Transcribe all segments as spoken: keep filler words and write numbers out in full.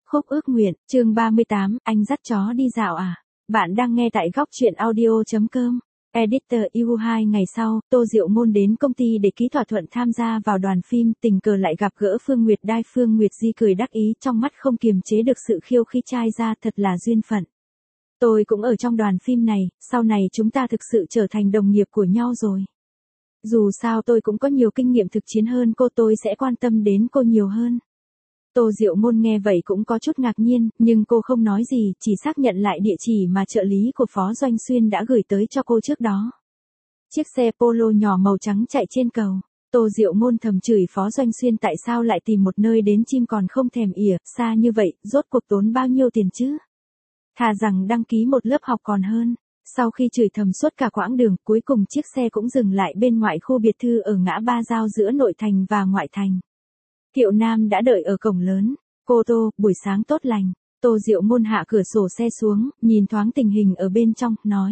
Khúc ước nguyện, chương ba mươi tám, anh dắt chó đi dạo à? Bạn đang nghe tại góc truyện audio.com. Editor u hai ngày sau, Tô Diệu Môn đến công ty để ký thỏa thuận tham gia vào đoàn phim, tình cờ lại gặp gỡ Phương Nguyệt Đai. Phương Nguyệt Di cười đắc ý, trong mắt không kiềm chế được sự khiêu khích trai ra, thật là duyên phận. Tôi cũng ở trong đoàn phim này, sau này chúng ta thực sự trở thành đồng nghiệp của nhau rồi. Dù sao tôi cũng có nhiều kinh nghiệm thực chiến hơn cô, tôi sẽ quan tâm đến cô nhiều hơn. Tô Diệu Môn nghe vậy cũng có chút ngạc nhiên, nhưng cô không nói gì, chỉ xác nhận lại địa chỉ mà trợ lý của Phó Doanh Xuyên đã gửi tới cho cô trước đó. Chiếc xe Polo nhỏ màu trắng chạy trên cầu. Tô Diệu Môn thầm chửi Phó Doanh Xuyên tại sao lại tìm một nơi đến chim còn không thèm ỉa, xa như vậy, rốt cuộc tốn bao nhiêu tiền chứ? Thà rằng đăng ký một lớp học còn hơn. Sau khi chửi thầm suốt cả quãng đường, cuối cùng chiếc xe cũng dừng lại bên ngoại khu biệt thự ở ngã ba giao giữa nội thành và ngoại thành. Thiệu Nam đã đợi ở cổng lớn. Cô Tô, buổi sáng tốt lành. Tô Diệu Môn hạ cửa sổ xe xuống, nhìn thoáng tình hình ở bên trong, nói.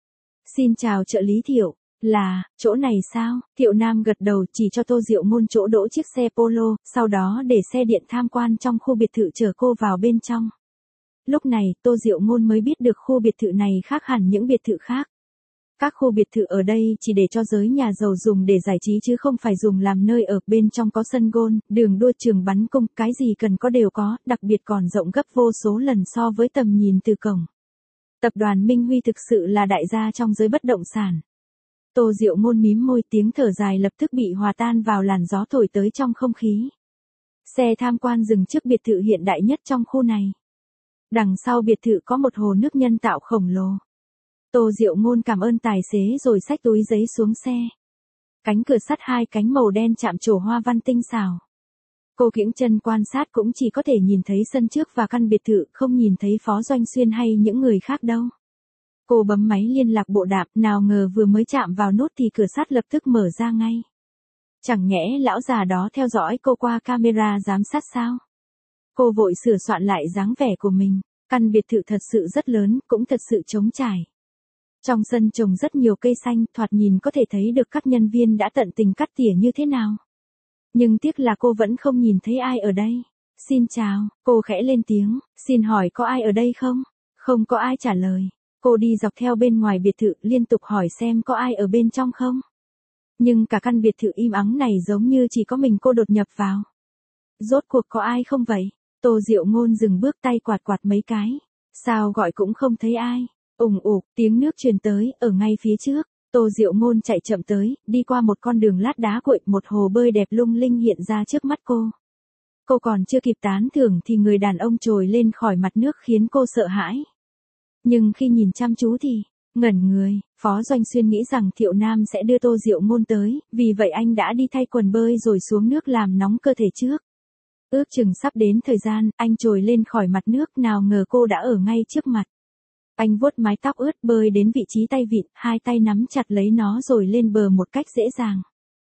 Xin chào trợ lý Thiệu, là, chỗ này sao? Thiệu Nam gật đầu chỉ cho Tô Diệu Môn chỗ đỗ chiếc xe Polo, sau đó để xe điện tham quan trong khu biệt thự chở cô vào bên trong. Lúc này, Tô Diệu Môn mới biết được khu biệt thự này khác hẳn những biệt thự khác. Các khu biệt thự ở đây chỉ để cho giới nhà giàu dùng để giải trí chứ không phải dùng làm nơi ở. Bên trong có sân golf, đường đua, trường bắn cung, cái gì cần có đều có, đặc biệt còn rộng gấp vô số lần so với tầm nhìn từ cổng. Tập đoàn Minh Huy thực sự là đại gia trong giới bất động sản. Tô Diệu Môn mím môi, tiếng thở dài lập tức bị hòa tan vào làn gió thổi tới trong không khí. Xe tham quan dừng trước biệt thự hiện đại nhất trong khu này. Đằng sau biệt thự có một hồ nước nhân tạo khổng lồ. Tô Diệu Môn cảm ơn tài xế rồi xách túi giấy xuống xe. Cánh cửa sắt hai cánh màu đen chạm trổ hoa văn tinh xảo. Cô kiễng chân quan sát cũng chỉ có thể nhìn thấy sân trước và căn biệt thự, không nhìn thấy Phó Doanh Xuyên hay những người khác đâu. Cô bấm máy liên lạc bộ đàm, nào ngờ vừa mới chạm vào nút thì cửa sắt lập tức mở ra ngay. Chẳng nhẽ lão già đó theo dõi cô qua camera giám sát sao? Cô vội sửa soạn lại dáng vẻ của mình. Căn biệt thự thật sự rất lớn, cũng thật sự trống trải. Trong sân trồng rất nhiều cây xanh, thoạt nhìn có thể thấy được các nhân viên đã tận tình cắt tỉa như thế nào. Nhưng tiếc là cô vẫn không nhìn thấy ai ở đây. Xin chào, cô khẽ lên tiếng, xin hỏi có ai ở đây không? Không có ai trả lời. Cô đi dọc theo bên ngoài biệt thự, liên tục hỏi xem có ai ở bên trong không. Nhưng cả căn biệt thự im ắng này giống như chỉ có mình cô đột nhập vào. Rốt cuộc có ai không vậy? Tô Diệu Môn dừng bước, tay quạt quạt mấy cái. Sao gọi cũng không thấy ai. Ùng ục, tiếng nước truyền tới, ở ngay phía trước. Tô Diệu Môn chạy chậm tới, đi qua một con đường lát đá cuội, một hồ bơi đẹp lung linh hiện ra trước mắt cô. Cô còn chưa kịp tán thưởng thì người đàn ông trồi lên khỏi mặt nước khiến cô sợ hãi. Nhưng khi nhìn chăm chú thì, ngẩn người, Phó Doanh Xuyên nghĩ rằng Thiệu Nam sẽ đưa Tô Diệu Môn tới, vì vậy anh đã đi thay quần bơi rồi xuống nước làm nóng cơ thể trước. Ước chừng sắp đến thời gian, anh trồi lên khỏi mặt nước, nào ngờ cô đã ở ngay trước mặt. Anh vuốt mái tóc ướt, bơi đến vị trí tay vịn, hai tay nắm chặt lấy nó rồi lên bờ một cách dễ dàng.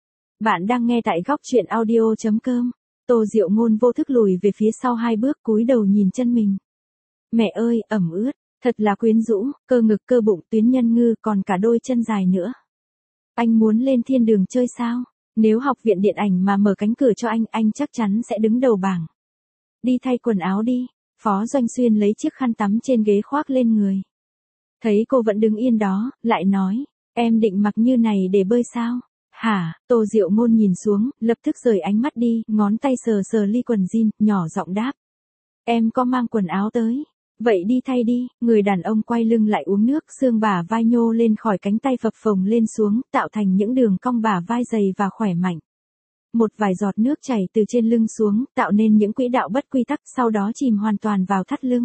Bạn đang nghe tại góc truyện audio.com. Tô Diệu Môn vô thức lùi về phía sau hai bước, cúi đầu nhìn chân mình. Mẹ ơi, ẩm ướt, thật là quyến rũ, cơ ngực, cơ bụng, tuyến nhân ngư, còn cả đôi chân dài nữa. Anh muốn lên thiên đường chơi sao? Nếu học viện điện ảnh mà mở cánh cửa cho anh, anh chắc chắn sẽ đứng đầu bảng. Đi thay quần áo đi. Phó Doanh Xuyên lấy chiếc khăn tắm trên ghế khoác lên người. Thấy cô vẫn đứng yên đó, lại nói, em định mặc như này để bơi sao? Hả? Tô Diệu Môn nhìn xuống, lập tức rời ánh mắt đi, ngón tay sờ sờ ly quần jean, nhỏ giọng đáp. Em có mang quần áo tới. Vậy đi thay đi. Người đàn ông quay lưng lại uống nước, xương bả vai nhô lên khỏi cánh tay phập phồng lên xuống, tạo thành những đường cong bả vai dày và khỏe mạnh. Một vài giọt nước chảy từ trên lưng xuống, tạo nên những quỹ đạo bất quy tắc, sau đó chìm hoàn toàn vào thắt lưng.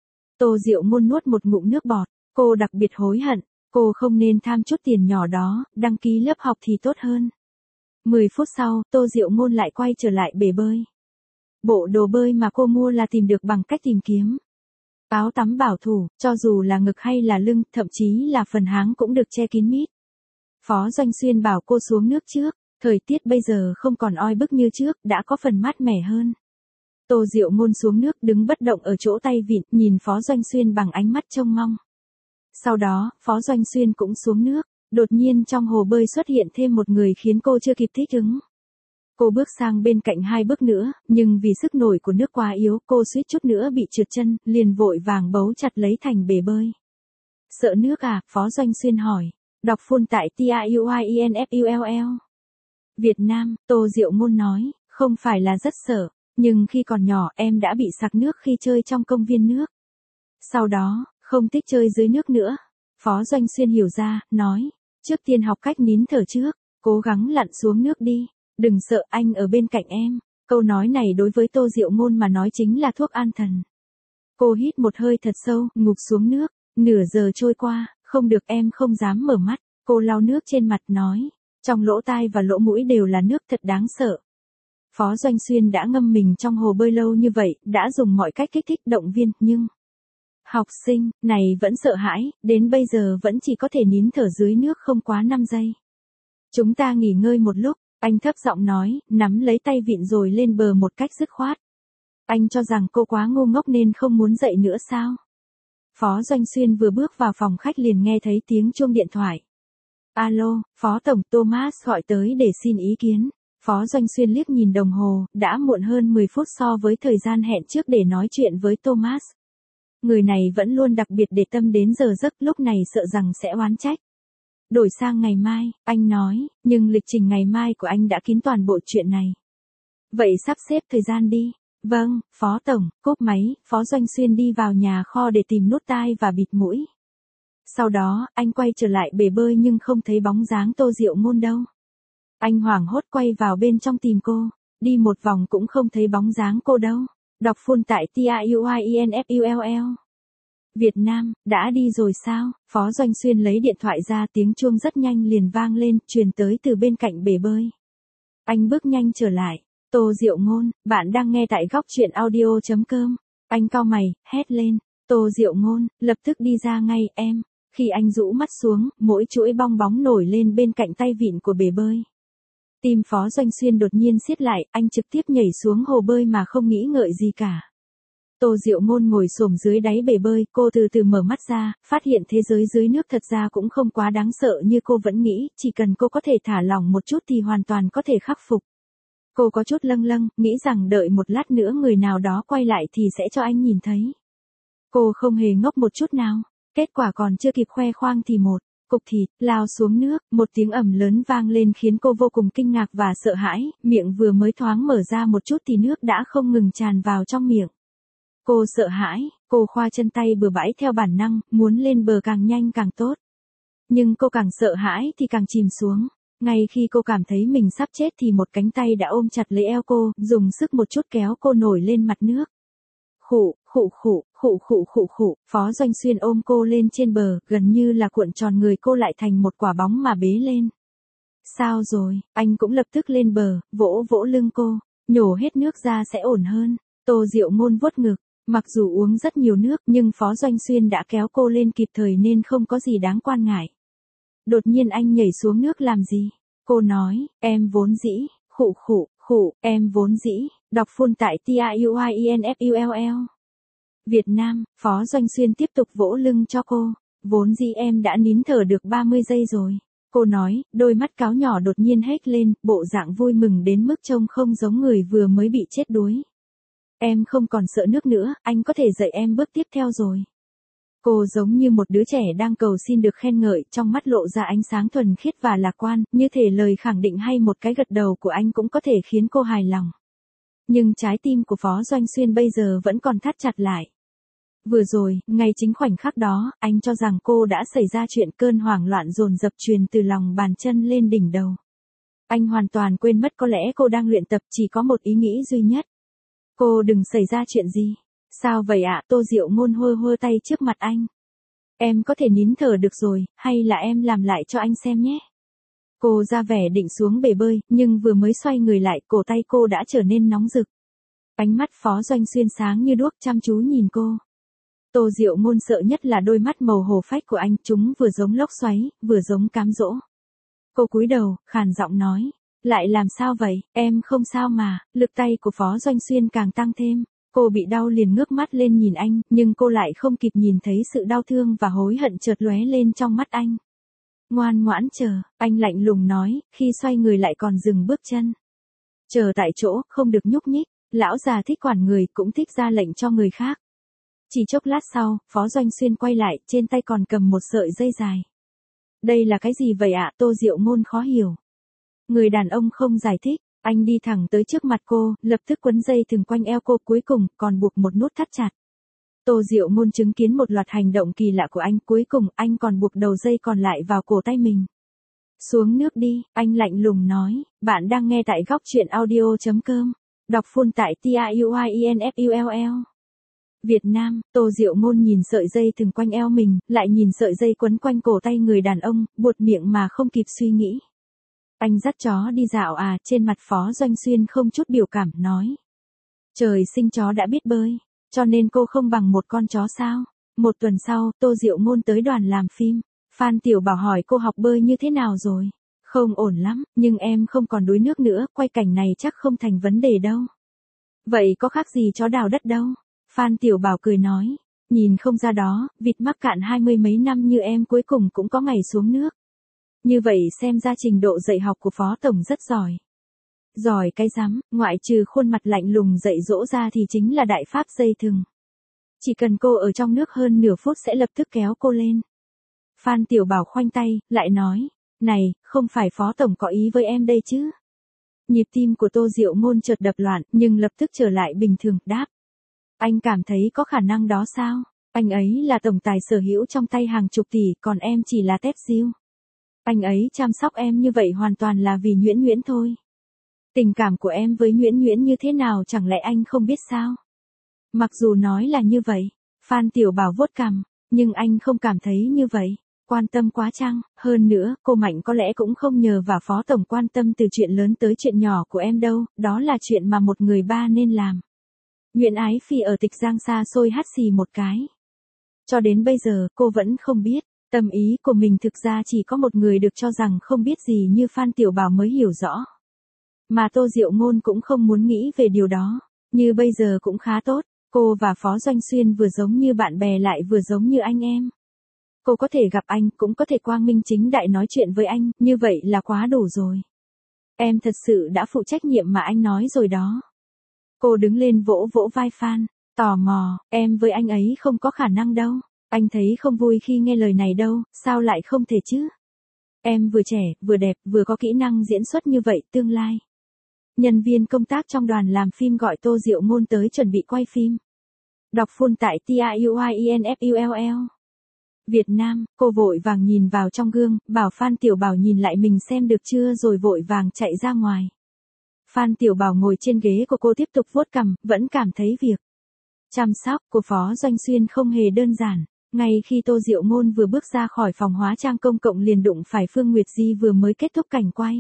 Tô Diệu Môn nuốt một ngụm nước bọt, cô đặc biệt hối hận, cô không nên tham chút tiền nhỏ đó, đăng ký lớp học thì tốt hơn. Mười phút sau, Tô Diệu Môn lại quay trở lại bể bơi. Bộ đồ bơi mà cô mua là tìm được bằng cách tìm kiếm. Áo tắm bảo thủ, cho dù là ngực hay là lưng, thậm chí là phần háng cũng được che kín mít. Phó Doanh Xuyên bảo cô xuống nước trước. Thời tiết bây giờ không còn oi bức như trước, đã có phần mát mẻ hơn. Tô Diệu Môn xuống nước, đứng bất động ở chỗ tay vịn, nhìn Phó Doanh Xuyên bằng ánh mắt trông mong. Sau đó, Phó Doanh Xuyên cũng xuống nước. Đột nhiên trong hồ bơi xuất hiện thêm một người khiến cô chưa kịp thích ứng. Cô bước sang bên cạnh hai bước nữa, nhưng vì sức nổi của nước quá yếu, cô suýt chút nữa bị trượt chân, liền vội vàng bấu chặt lấy thành bể bơi. Sợ nước à? Phó Doanh Xuyên hỏi. Đọc full tại T I U I E N F U L L. Việt Nam, Tô Diệu Ngôn nói, không phải là rất sợ, nhưng khi còn nhỏ em đã bị sặc nước khi chơi trong công viên nước. Sau đó, không thích chơi dưới nước nữa. Phó Doanh Xuyên hiểu ra, nói, trước tiên học cách nín thở trước, cố gắng lặn xuống nước đi, đừng sợ, anh ở bên cạnh em. Câu nói này đối với Tô Diệu Ngôn mà nói chính là thuốc an thần. Cô hít một hơi thật sâu, ngụp xuống nước, nửa giờ trôi qua, không được, em không dám mở mắt. Cô lau nước trên mặt nói, trong lỗ tai và lỗ mũi đều là nước, thật đáng sợ. Phó Doanh Xuyên đã ngâm mình trong hồ bơi lâu như vậy, đã dùng mọi cách kích thích động viên, nhưng học sinh này vẫn sợ hãi, đến bây giờ vẫn chỉ có thể nín thở dưới nước không quá năm giây. Chúng ta nghỉ ngơi một lúc, anh thấp giọng nói, nắm lấy tay vịn rồi lên bờ một cách dứt khoát. Anh cho rằng cô quá ngu ngốc nên không muốn dậy nữa sao? Phó Doanh Xuyên vừa bước vào phòng khách liền nghe thấy tiếng chuông điện thoại. Alo, Phó Tổng, Thomas gọi tới để xin ý kiến. Phó Doanh Xuyên liếc nhìn đồng hồ, đã muộn hơn mười phút so với thời gian hẹn trước để nói chuyện với Thomas. Người này vẫn luôn đặc biệt để tâm đến giờ giấc, lúc này sợ rằng sẽ oán trách. Đổi sang ngày mai, anh nói, nhưng lịch trình ngày mai của anh đã kín toàn bộ chuyện này. Vậy sắp xếp thời gian đi. Vâng, Phó Tổng, cúp máy, Phó Doanh Xuyên đi vào nhà kho để tìm nút tai và bịt mũi. Sau đó, anh quay trở lại bể bơi nhưng không thấy bóng dáng Tô Diệu Ngôn đâu. Anh hoảng hốt quay vào bên trong tìm cô, đi một vòng cũng không thấy bóng dáng cô đâu. Đọc full tại T I U I E N F U L L. Việt Nam, đã đi rồi sao? Phó Doanh Xuyên lấy điện thoại ra, tiếng chuông rất nhanh liền vang lên, truyền tới từ bên cạnh bể bơi. Anh bước nhanh trở lại. Tô Diệu Ngôn, bạn đang nghe tại góc truyện audio chấm com. Anh cau mày, hét lên. Tô Diệu Ngôn, lập tức đi ra ngay, em. Khi anh rũ mắt xuống, mỗi chuỗi bong bóng nổi lên bên cạnh tay vịn của bể bơi. Tim Phó Doanh Xuyên đột nhiên siết lại, anh trực tiếp nhảy xuống hồ bơi mà không nghĩ ngợi gì cả. Tô Diệu Ngôn ngồi xổm dưới đáy bể bơi, cô từ từ mở mắt ra, phát hiện thế giới dưới nước thật ra cũng không quá đáng sợ như cô vẫn nghĩ, chỉ cần cô có thể thả lỏng một chút thì hoàn toàn có thể khắc phục. Cô có chút lâng lâng, nghĩ rằng đợi một lát nữa người nào đó quay lại thì sẽ cho anh nhìn thấy. Cô không hề ngốc một chút nào. Kết quả còn chưa kịp khoe khoang thì một cục thịt lao xuống nước, một tiếng ầm lớn vang lên khiến cô vô cùng kinh ngạc và sợ hãi, miệng vừa mới thoáng mở ra một chút thì nước đã không ngừng tràn vào trong miệng. Cô sợ hãi, cô khoa chân tay bừa bãi theo bản năng, muốn lên bờ càng nhanh càng tốt. Nhưng cô càng sợ hãi thì càng chìm xuống. Ngay khi cô cảm thấy mình sắp chết thì một cánh tay đã ôm chặt lấy eo cô, dùng sức một chút kéo cô nổi lên mặt nước. Khụ, khụ khụ, khụ khụ khụ khụ, Phó Doanh Xuyên ôm cô lên trên bờ, gần như là cuộn tròn người cô lại thành một quả bóng mà bế lên. Sao rồi? Anh cũng lập tức lên bờ, vỗ vỗ lưng cô, nhổ hết nước ra sẽ ổn hơn. Tô Diệu Ngôn vuốt ngực, mặc dù uống rất nhiều nước nhưng Phó Doanh Xuyên đã kéo cô lên kịp thời nên không có gì đáng quan ngại. Đột nhiên anh nhảy xuống nước làm gì? Cô nói, em vốn dĩ, khụ khụ, khụ, em vốn dĩ, đọc full tại T I U I E N F U L L. Việt Nam, Phó Doanh Xuyên tiếp tục vỗ lưng cho cô, vốn dĩ em đã nín thở được ba mươi giây rồi. Cô nói, đôi mắt cáo nhỏ đột nhiên hét lên, bộ dạng vui mừng đến mức trông không giống người vừa mới bị chết đuối. Em không còn sợ nước nữa, anh có thể dạy em bước tiếp theo rồi. Cô giống như một đứa trẻ đang cầu xin được khen ngợi, trong mắt lộ ra ánh sáng thuần khiết và lạc quan, như thể lời khẳng định hay một cái gật đầu của anh cũng có thể khiến cô hài lòng. Nhưng trái tim của Phó Doanh Xuyên bây giờ vẫn còn thắt chặt lại. Vừa rồi, ngay chính khoảnh khắc đó, anh cho rằng cô đã xảy ra chuyện, cơn hoảng loạn dồn dập truyền từ lòng bàn chân lên đỉnh đầu. Anh hoàn toàn quên mất có lẽ cô đang luyện tập chỉ có một ý nghĩ duy nhất. Cô đừng xảy ra chuyện gì. Sao vậy ạ? Tô Diệu Ngôn hơ hơ tay trước mặt anh. Em có thể nín thở được rồi, hay là em làm lại cho anh xem nhé. Cô ra vẻ định xuống bể bơi, nhưng vừa mới xoay người lại, cổ tay cô đã trở nên nóng rực. Ánh mắt Phó Doanh Xuyên sáng như đuốc chăm chú nhìn cô. Tô Diệu Ngôn sợ nhất là đôi mắt màu hổ phách của anh, chúng vừa giống lốc xoáy, vừa giống cám dỗ. Cô cúi đầu, khàn giọng nói, lại làm sao vậy, em không sao mà. Lực tay của Phó Doanh Xuyên càng tăng thêm. Cô bị đau liền ngước mắt lên nhìn anh, nhưng cô lại không kịp nhìn thấy sự đau thương và hối hận chợt lóe lên trong mắt anh. Ngoan ngoãn chờ, anh lạnh lùng nói, khi xoay người lại còn dừng bước chân. Chờ tại chỗ, không được nhúc nhích, lão già thích quản người cũng thích ra lệnh cho người khác. Chỉ chốc lát sau, Phó Doanh Xuyên quay lại, trên tay còn cầm một sợi dây dài. Đây là cái gì vậy ạ? Tô Diệu Ngôn khó hiểu. Người đàn ông không giải thích, anh đi thẳng tới trước mặt cô, lập tức quấn dây thừng quanh eo cô, cuối cùng còn buộc một nút thắt chặt. Tô Diệu Ngôn chứng kiến một loạt hành động kỳ lạ của anh, cuối cùng anh còn buộc đầu dây còn lại vào cổ tay mình. Xuống nước đi, anh lạnh lùng nói, bạn đang nghe tại góc truyện audio.com. Đọc full tại t a u i n f u l l. Việt Nam, Tô Diệu Ngôn nhìn sợi dây thừng quanh eo mình, lại nhìn sợi dây quấn quanh cổ tay người đàn ông, buột miệng mà không kịp suy nghĩ. Anh dắt chó đi dạo à? Trên mặt Phó Doanh Xuyên không chút biểu cảm, nói. Trời sinh chó đã biết bơi, cho nên cô không bằng một con chó sao? Một tuần sau, Tô Diệu Ngôn tới đoàn làm phim. Phan Tiểu Bảo hỏi cô học bơi như thế nào rồi? Không ổn lắm, nhưng em không còn đuối nước nữa, quay cảnh này chắc không thành vấn đề đâu. Vậy có khác gì chó đào đất đâu? Phan Tiểu Bảo cười nói, nhìn không ra đó, vịt mắc cạn hai mươi mấy năm như em cuối cùng cũng có ngày xuống nước. Như vậy xem ra trình độ dạy học của Phó Tổng rất giỏi. Giỏi cái rắm, ngoại trừ khuôn mặt lạnh lùng dạy dỗ ra thì chính là đại pháp dây thừng. Chỉ cần cô ở trong nước hơn nửa phút sẽ lập tức kéo cô lên. Phan Tiểu Bảo khoanh tay, lại nói, này, không phải Phó Tổng có ý với em đây chứ? Nhịp tim của Tô Diệu Ngôn chợt đập loạn, nhưng lập tức trở lại bình thường, đáp. Anh cảm thấy có khả năng đó sao? Anh ấy là tổng tài sở hữu trong tay hàng chục tỷ, còn em chỉ là tép diêu. Anh ấy chăm sóc em như vậy hoàn toàn là vì Nhuyễn Nhuyễn thôi. Tình cảm của em với Nhuyễn Nhuyễn như thế nào chẳng lẽ anh không biết sao? Mặc dù nói là như vậy, Phan Tiểu Bảo vuốt cằm, nhưng anh không cảm thấy như vậy. Quan tâm quá chăng? Hơn nữa, cô Mạnh có lẽ cũng không nhờ vào Phó Tổng quan tâm từ chuyện lớn tới chuyện nhỏ của em đâu, đó là chuyện mà một người ba nên làm. Nhuyễn Ái Phi ở Tịch Giang xa xôi hắt xì một cái. Cho đến bây giờ, cô vẫn không biết, tâm ý của mình thực ra chỉ có một người được cho rằng không biết gì như Phan Tiểu Bảo mới hiểu rõ. Mà Tô Diệu Ngôn cũng không muốn nghĩ về điều đó, như bây giờ cũng khá tốt, cô và Phó Doanh Xuyên vừa giống như bạn bè lại vừa giống như anh em. Cô có thể gặp anh, cũng có thể quang minh chính đại nói chuyện với anh, như vậy là quá đủ rồi. Em thật sự đã phụ trách nhiệm mà anh nói rồi đó. Cô đứng lên vỗ vỗ vai Phan, tò mò, em với anh ấy không có khả năng đâu. Anh thấy không vui khi nghe lời này đâu, sao lại không thể chứ? Em vừa trẻ, vừa đẹp, vừa có kỹ năng diễn xuất như vậy, tương lai. Nhân viên công tác trong đoàn làm phim gọi Tô Diệu Ngôn tới chuẩn bị quay phim. Đọc full tại t a u i n f u l l. Việt Nam, cô vội vàng nhìn vào trong gương, bảo Phan Tiểu Bảo nhìn lại mình xem được chưa rồi vội vàng chạy ra ngoài. Phan Tiểu Bảo ngồi trên ghế của cô tiếp tục vuốt cằm, vẫn cảm thấy việc chăm sóc của Phó Doanh Xuyên không hề đơn giản. Ngay khi Tô Diệu Ngôn vừa bước ra khỏi phòng hóa trang công cộng liền đụng phải Phương Nguyệt Di vừa mới kết thúc cảnh quay.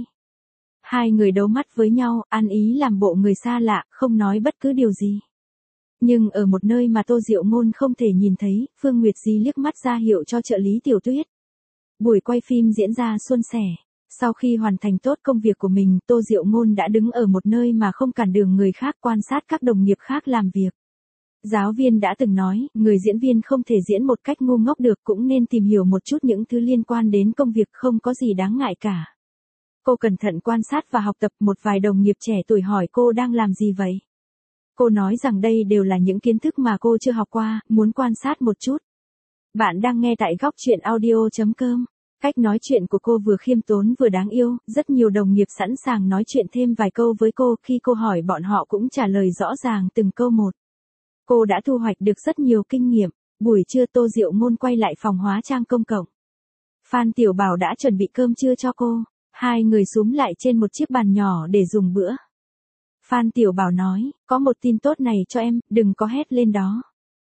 Hai người đấu mắt với nhau, ăn ý làm bộ người xa lạ, không nói bất cứ điều gì. Nhưng ở một nơi mà Tô Diệu Ngôn không thể nhìn thấy, Phương Nguyệt Di liếc mắt ra hiệu cho trợ lý Tiểu Tuyết. Buổi quay phim diễn ra suôn sẻ. Sau khi hoàn thành tốt công việc của mình, Tô Diệu Ngôn đã đứng ở một nơi mà không cản đường người khác quan sát các đồng nghiệp khác làm việc. Giáo viên đã từng nói, người diễn viên không thể diễn một cách ngu ngốc được, cũng nên tìm hiểu một chút những thứ liên quan đến công việc, không có gì đáng ngại cả. Cô cẩn thận quan sát và học tập. Một vài đồng nghiệp trẻ tuổi hỏi cô đang làm gì vậy? Cô nói rằng đây đều là những kiến thức mà cô chưa học qua, muốn quan sát một chút. Bạn đang nghe tại góc truyện audio.com. Cách nói chuyện của cô vừa khiêm tốn vừa đáng yêu, rất nhiều đồng nghiệp sẵn sàng nói chuyện thêm vài câu với cô, khi cô hỏi bọn họ cũng trả lời rõ ràng từng câu một. Cô đã thu hoạch được rất nhiều kinh nghiệm. Buổi trưa Tô Diệu Ngôn quay lại phòng hóa trang công cộng. Phan Tiểu Bảo đã chuẩn bị cơm trưa cho cô. Hai người xúm lại trên một chiếc bàn nhỏ để dùng bữa. Phan Tiểu Bảo nói, có một tin tốt này cho em, đừng có hét lên đó.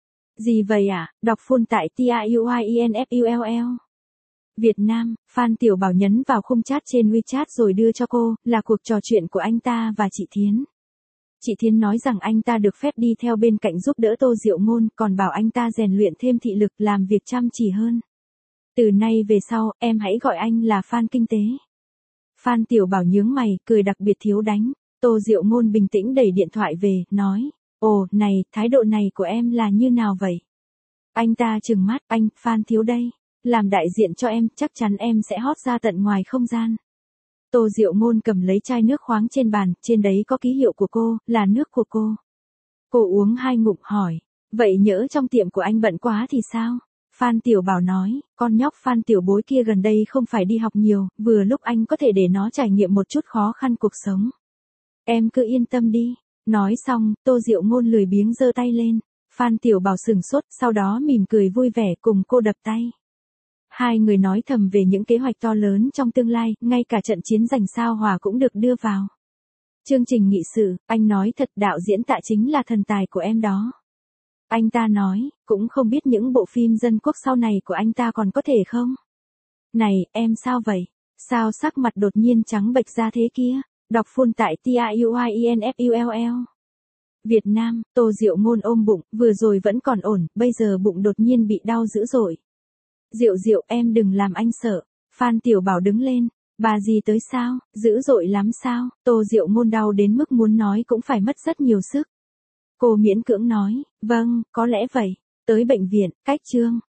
Gì vậy ạ? À? Đọc full tại t a u i n f u l l. Việt Nam, Phan Tiểu Bảo nhấn vào khung chat trên WeChat rồi đưa cho cô, là cuộc trò chuyện của anh ta và chị Thiến. Chị Thiến nói rằng anh ta được phép đi theo bên cạnh giúp đỡ Tô Diệu Ngôn, còn bảo anh ta rèn luyện thêm thị lực, làm việc chăm chỉ hơn. Từ nay về sau, em hãy gọi anh là Phan Kinh Tế. Phan Tiểu Bảo nhướng mày, cười đặc biệt thiếu đánh. Tô Diệu Ngôn bình tĩnh đẩy điện thoại về, nói, ồ, này, thái độ này của em là như nào vậy? Anh ta trừng mắt, anh, Phan thiếu đây. Làm đại diện cho em, chắc chắn em sẽ hót ra tận ngoài không gian. Tô Diệu Ngôn cầm lấy chai nước khoáng trên bàn, trên đấy có ký hiệu của cô, là nước của cô. Cô uống hai ngụm hỏi, vậy nhỡ trong tiệm của anh bận quá thì sao? Phan Tiểu Bảo nói, con nhóc Phan Tiểu Bối kia gần đây không phải đi học nhiều, vừa lúc anh có thể để nó trải nghiệm một chút khó khăn cuộc sống. Em cứ yên tâm đi. Nói xong, Tô Diệu Ngôn lười biếng giơ tay lên. Phan Tiểu Bảo sừng sốt, sau đó mỉm cười vui vẻ cùng cô đập tay. Hai người nói thầm về những kế hoạch to lớn trong tương lai, ngay cả trận chiến giành sao Hỏa cũng được đưa vào chương trình nghị sự. Anh nói thật, đạo diễn Tạ chính là thần tài của em đó. Anh ta nói, cũng không biết những bộ phim dân quốc sau này của anh ta còn có thể không? Này, em sao vậy? Sao sắc mặt đột nhiên trắng bệch ra thế kia? Đọc full tại T I U I E N F U L L. Việt Nam, Tô Diệu Ngôn ôm bụng, vừa rồi vẫn còn ổn, bây giờ bụng đột nhiên bị đau dữ dội. Diệu Diệu, em đừng làm anh sợ. Phan Tiểu Bảo đứng lên. Bà gì tới sao? Dữ dội lắm sao? Tô Diệu Ngôn đau đến mức muốn nói cũng phải mất rất nhiều sức. Cô miễn cưỡng nói, vâng, có lẽ vậy. Tới bệnh viện, cách Trương